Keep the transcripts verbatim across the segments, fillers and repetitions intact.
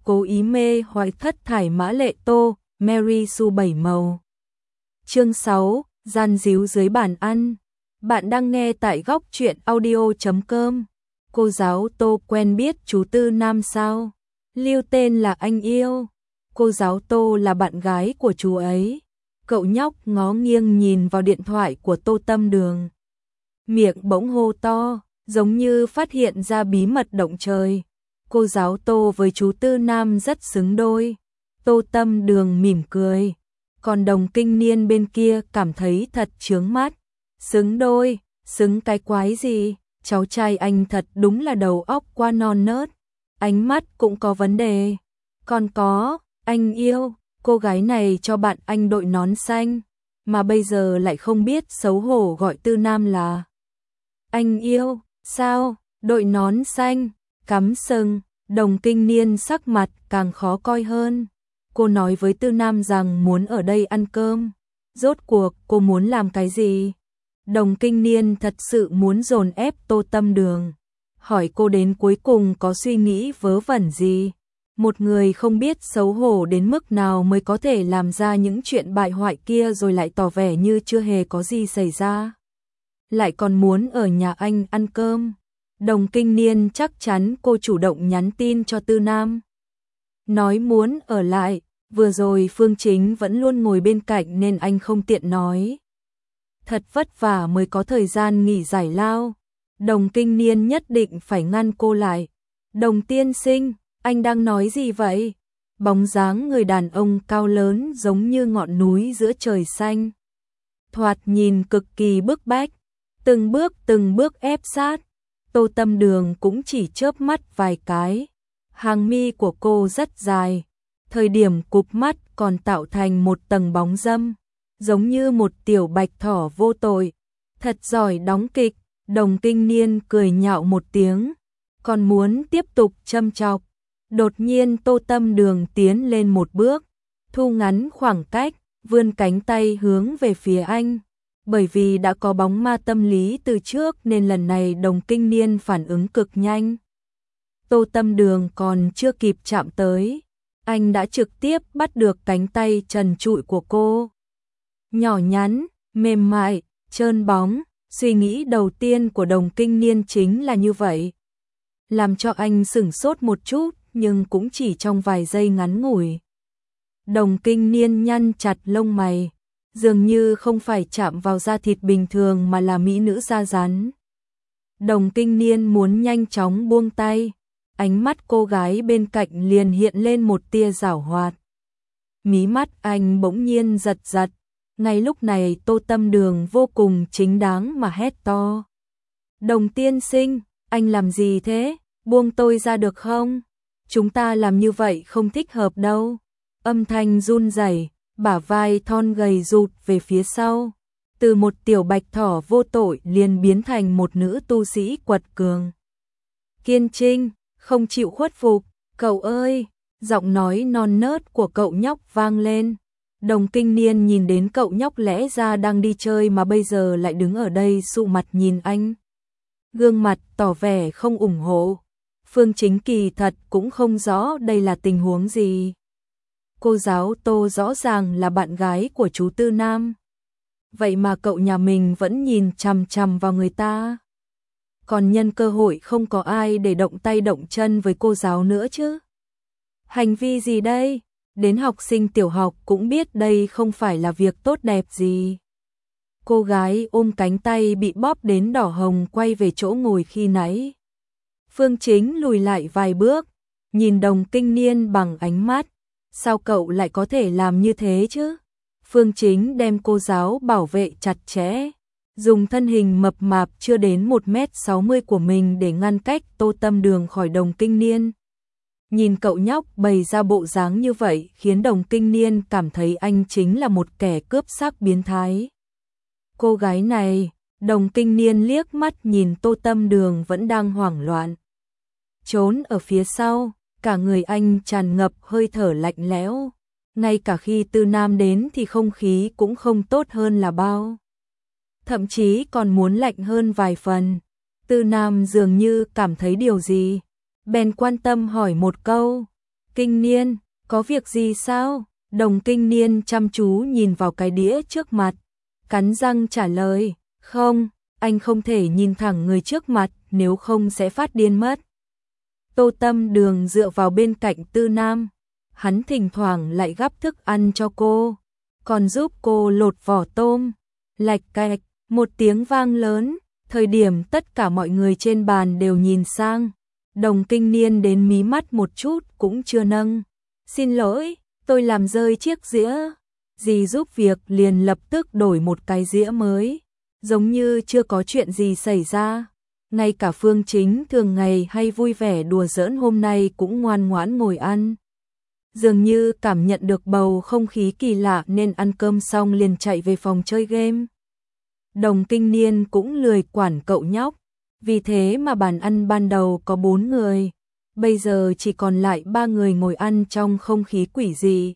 cố ý mê hoặc thất thải mã lệ tô, Mary Sue bảy màu. Chương sáu, gian díu dưới bàn ăn. Bạn đang nghe tại góc truyện audio chấm com. Cô giáo Tô quen biết chú Tư Nam sao? Lưu tên là anh yêu. Cô giáo Tô là bạn gái của chú ấy. Cậu nhóc ngó nghiêng nhìn vào điện thoại của Tô Tâm Đường. Miệng bỗng hô to, giống như phát hiện ra bí mật động trời. Cô giáo Tô với chú Tư Nam rất xứng đôi. Tô Tâm Đường mỉm cười. Còn Đồng Kinh Niên bên kia cảm thấy thật chướng mắt. Xứng đôi, xứng cái quái gì? Cháu trai anh thật đúng là đầu óc quá non nớt. Ánh mắt cũng có vấn đề. Còn có, anh yêu, cô gái này cho bạn anh đội nón xanh, mà bây giờ lại không biết xấu hổ gọi Tư Nam là anh yêu. Sao? Đội nón xanh, cắm sừng. Đồng Kinh Niên sắc mặt càng khó coi hơn. Cô nói với Tư Nam rằng muốn ở đây ăn cơm. Rốt cuộc cô muốn làm cái gì? Đồng Kinh Niên thật sự muốn dồn ép Tô Tâm Đường. Hỏi cô đến cuối cùng có suy nghĩ vớ vẩn gì? Một người không biết xấu hổ đến mức nào mới có thể làm ra những chuyện bại hoại kia rồi lại tỏ vẻ như chưa hề có gì xảy ra. Lại còn muốn ở nhà anh ăn cơm. Đồng Kinh Niên chắc chắn cô chủ động nhắn tin cho Tư Nam. Nói muốn ở lại, vừa rồi Phương Chính vẫn luôn ngồi bên cạnh nên anh không tiện nói. Thật vất vả mới có thời gian nghỉ giải lao. Đồng Kinh Niên nhất định phải ngăn cô lại. Đồng tiên sinh, anh đang nói gì vậy? Bóng dáng người đàn ông cao lớn giống như ngọn núi giữa trời xanh. Thoạt nhìn cực kỳ bức bách, từng bước từng bước ép sát. Tô Tâm Đường cũng chỉ chớp mắt vài cái. Hàng mi của cô rất dài, thời điểm cụp mắt còn tạo thành một tầng bóng râm, giống như một tiểu bạch thỏ vô tội. Thật giỏi đóng kịch. Đồng Kinh Niên cười nhạo một tiếng, còn muốn tiếp tục châm chọc. Đột nhiên Tô Tâm Đường tiến lên một bước, thu ngắn khoảng cách, vươn cánh tay hướng về phía anh. Bởi vì đã có bóng ma tâm lý từ trước nên lần này Đồng Kinh Niên phản ứng cực nhanh. Tô Tâm Đường còn chưa kịp chạm tới, anh đã trực tiếp bắt được cánh tay trần trụi của cô. Nhỏ nhắn, mềm mại, trơn bóng. Suy nghĩ đầu tiên của Đồng Kinh Niên chính là như vậy. Làm cho anh sửng sốt một chút, nhưng cũng chỉ trong vài giây ngắn ngủi. Đồng Kinh Niên nhăn chặt lông mày, dường như không phải chạm vào da thịt bình thường mà là mỹ nữ da rắn. Đồng Kinh Niên muốn nhanh chóng buông tay, ánh mắt cô gái bên cạnh liền hiện lên một tia giảo hoạt. Mí mắt anh bỗng nhiên giật giật. Ngay lúc này Tô Tâm Đường vô cùng chính đáng mà hét to. Đồng tiên sinh, anh làm gì thế? Buông tôi ra được không? Chúng ta làm như vậy không thích hợp đâu. Âm thanh run rẩy, bả vai thon gầy rụt về phía sau. Từ một tiểu bạch thỏ vô tội liền biến thành một nữ tu sĩ quật cường. Kiên trinh, không chịu khuất phục. Cậu ơi, giọng nói non nớt của cậu nhóc vang lên. Đồng Kinh Niên nhìn đến cậu nhóc lẽ ra đang đi chơi mà bây giờ lại đứng ở đây sụ mặt nhìn anh. Gương mặt tỏ vẻ không ủng hộ. Phương Chính kỳ thật cũng không rõ đây là tình huống gì. Cô giáo Tô rõ ràng là bạn gái của chú Tư Nam. Vậy mà cậu nhà mình vẫn nhìn chằm chằm vào người ta. Còn nhân cơ hội không có ai để động tay động chân với cô giáo nữa chứ. Hành vi gì đây? Đến học sinh tiểu học cũng biết đây không phải là việc tốt đẹp gì. Cô gái ôm cánh tay bị bóp đến đỏ hồng quay về chỗ ngồi khi nãy. Phương Chính lùi lại vài bước, nhìn Đồng Kinh Niên bằng ánh mắt. Sao cậu lại có thể làm như thế chứ? Phương Chính đem cô giáo bảo vệ chặt chẽ, dùng thân hình mập mạp chưa đến một mét sáu mươi của mình để ngăn cách Tô Tâm Đường khỏi Đồng Kinh Niên. Nhìn cậu nhóc bày ra bộ dáng như vậy khiến Đồng Kinh Niên cảm thấy anh chính là một kẻ cướp xác biến thái. Cô gái này, Đồng Kinh Niên liếc mắt nhìn Tô Tâm Đường vẫn đang hoảng loạn. Trốn ở phía sau, cả người anh tràn ngập hơi thở lạnh lẽo. Ngay cả khi Tư Nam đến thì không khí cũng không tốt hơn là bao. Thậm chí còn muốn lạnh hơn vài phần. Tư Nam dường như cảm thấy điều gì. Bèn quan tâm hỏi một câu. Kinh Niên, có việc gì sao? Đồng Kinh Niên chăm chú nhìn vào cái đĩa trước mặt, cắn răng trả lời, không, anh không thể nhìn thẳng người trước mặt, nếu không sẽ phát điên mất. Tô Tâm Đường dựa vào bên cạnh Tư Nam, hắn thỉnh thoảng lại gắp thức ăn cho cô, còn giúp cô lột vỏ tôm. Lạch cạch, một tiếng vang lớn, thời điểm tất cả mọi người trên bàn đều nhìn sang. Đồng Kinh Niên đến mí mắt một chút cũng chưa nâng. Xin lỗi, tôi làm rơi chiếc dĩa. Dì giúp việc liền lập tức đổi một cái dĩa mới, giống như chưa có chuyện gì xảy ra. Ngay cả Phương Chính thường ngày hay vui vẻ đùa giỡn hôm nay cũng ngoan ngoãn ngồi ăn. Dường như cảm nhận được bầu không khí kỳ lạ nên ăn cơm xong liền chạy về phòng chơi game. Đồng Kinh Niên cũng lười quản cậu nhóc, vì thế mà bàn ăn ban đầu có bốn người, bây giờ chỉ còn lại ba người ngồi ăn trong không khí quỷ dị.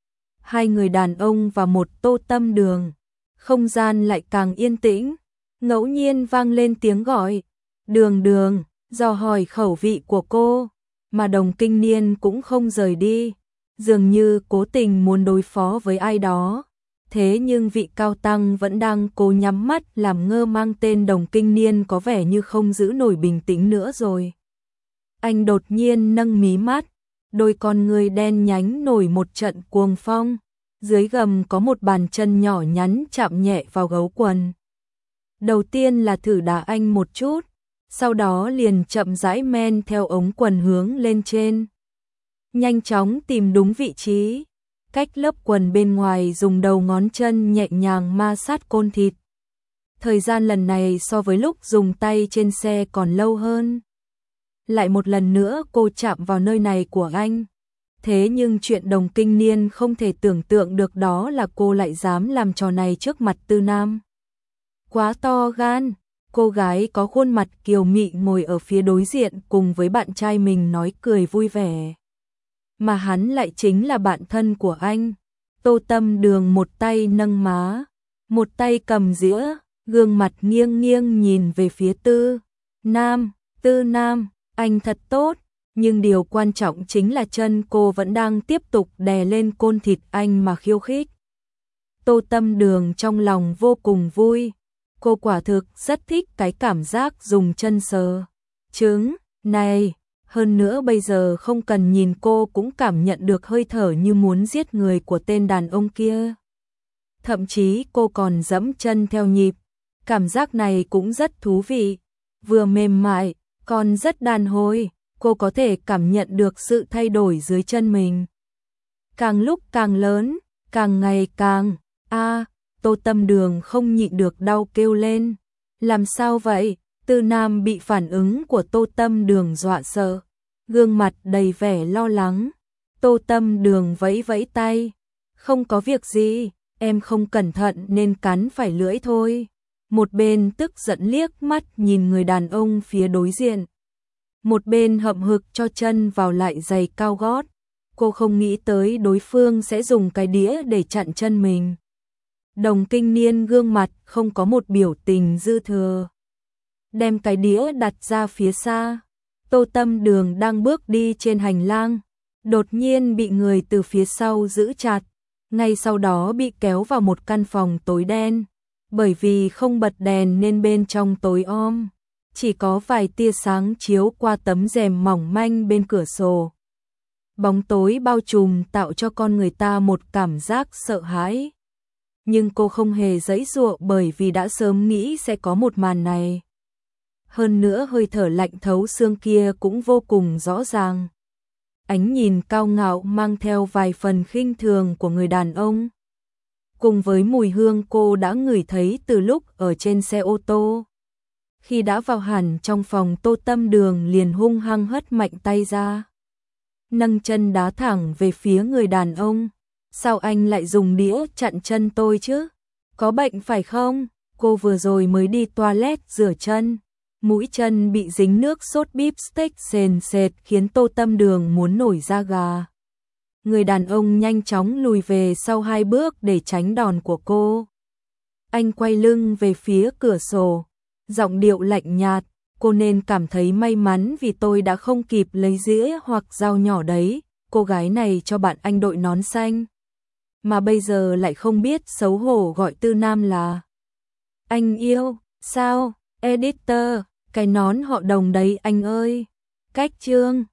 Hai người đàn ông và một Tô Tâm Đường, không gian lại càng yên tĩnh, ngẫu nhiên vang lên tiếng gọi, Đường Đường, dò hỏi khẩu vị của cô, mà Đồng Kinh Niên cũng không rời đi, dường như cố tình muốn đối phó với ai đó. Thế nhưng vị cao tăng vẫn đang cố nhắm mắt làm ngơ mang tên Đồng Kinh Niên có vẻ như không giữ nổi bình tĩnh nữa rồi. Anh đột nhiên nâng mí mắt, đôi con người đen nhánh nổi một trận cuồng phong, dưới gầm có một bàn chân nhỏ nhắn chạm nhẹ vào gấu quần. Đầu tiên là thử đá anh một chút, sau đó liền chậm rãi men theo ống quần hướng lên trên. Nhanh chóng tìm đúng vị trí, cách lớp quần bên ngoài dùng đầu ngón chân nhẹ nhàng ma sát côn thịt. Thời gian lần này so với lúc dùng tay trên xe còn lâu hơn. Lại một lần nữa cô chạm vào nơi này của anh. Thế nhưng chuyện Đồng Kinh Niên không thể tưởng tượng được đó là cô lại dám làm trò này trước mặt Tư Nam. Quá to gan, cô gái có khuôn mặt kiều mị ngồi ở phía đối diện cùng với bạn trai mình nói cười vui vẻ. Mà hắn lại chính là bạn thân của anh. Tô Tâm Đường một tay nâng má, một tay cầm dĩa, gương mặt nghiêng nghiêng nhìn về phía Tư Nam. Tư Nam, anh thật tốt, nhưng điều quan trọng chính là chân cô vẫn đang tiếp tục đè lên côn thịt anh mà khiêu khích. Tô Tâm Đường trong lòng vô cùng vui, cô quả thực rất thích cái cảm giác dùng chân sờ trứng này. Hơn nữa bây giờ không cần nhìn cô cũng cảm nhận được hơi thở như muốn giết người của tên đàn ông kia. Thậm chí cô còn giẫm chân theo nhịp, cảm giác này cũng rất thú vị, vừa mềm mại, còn rất đàn hồi, cô có thể cảm nhận được sự thay đổi dưới chân mình. Càng lúc càng lớn, càng ngày càng, a à, Tô Tâm Đường không nhịn được đau kêu lên. Làm sao vậy? Tư Nam bị phản ứng của Tô Tâm Đường dọa sợ, gương mặt đầy vẻ lo lắng. Tô Tâm Đường vẫy vẫy tay, không có việc gì, em không cẩn thận nên cắn phải lưỡi thôi. Một bên tức giận liếc mắt nhìn người đàn ông phía đối diện, một bên hậm hực cho chân vào lại giày cao gót. Cô không nghĩ tới đối phương sẽ dùng cái đĩa để chặn chân mình. Đồng Kinh Niên gương mặt không có một biểu tình dư thừa, đem cái đĩa đặt ra phía xa. Tô Tâm Đường đang bước đi trên hành lang, đột nhiên bị người từ phía sau giữ chặt, ngay sau đó bị kéo vào một căn phòng tối đen. Bởi vì không bật đèn nên bên trong tối om, chỉ có vài tia sáng chiếu qua tấm rèm mỏng manh bên cửa sổ. Bóng tối bao trùm tạo cho con người ta một cảm giác sợ hãi. Nhưng cô không hề giãy giụa bởi vì đã sớm nghĩ sẽ có một màn này. Hơn nữa hơi thở lạnh thấu xương kia cũng vô cùng rõ ràng. Ánh nhìn cao ngạo mang theo vài phần khinh thường của người đàn ông, cùng với mùi hương cô đã ngửi thấy từ lúc ở trên xe ô tô. Khi đã vào hẳn trong phòng, Tô Tâm Đường liền hung hăng hất mạnh tay ra, nâng chân đá thẳng về phía người đàn ông. Sao anh lại dùng đĩa chặn chân tôi chứ? Có bệnh phải không? Cô vừa rồi mới đi toilet rửa chân, mũi chân bị dính nước sốt beef steak sền sệt khiến Tô Tâm Đường muốn nổi da gà. Người đàn ông nhanh chóng lùi về sau hai bước để tránh đòn của cô. Anh quay lưng về phía cửa sổ, giọng điệu lạnh nhạt, cô nên cảm thấy may mắn vì tôi đã không kịp lấy dĩa hoặc dao nhỏ đấy, cô gái này cho bạn anh đội nón xanh. Mà bây giờ lại không biết xấu hổ gọi Tư Nam là anh yêu, sao, editor, cái nón họ Đồng đấy anh ơi. Cách chương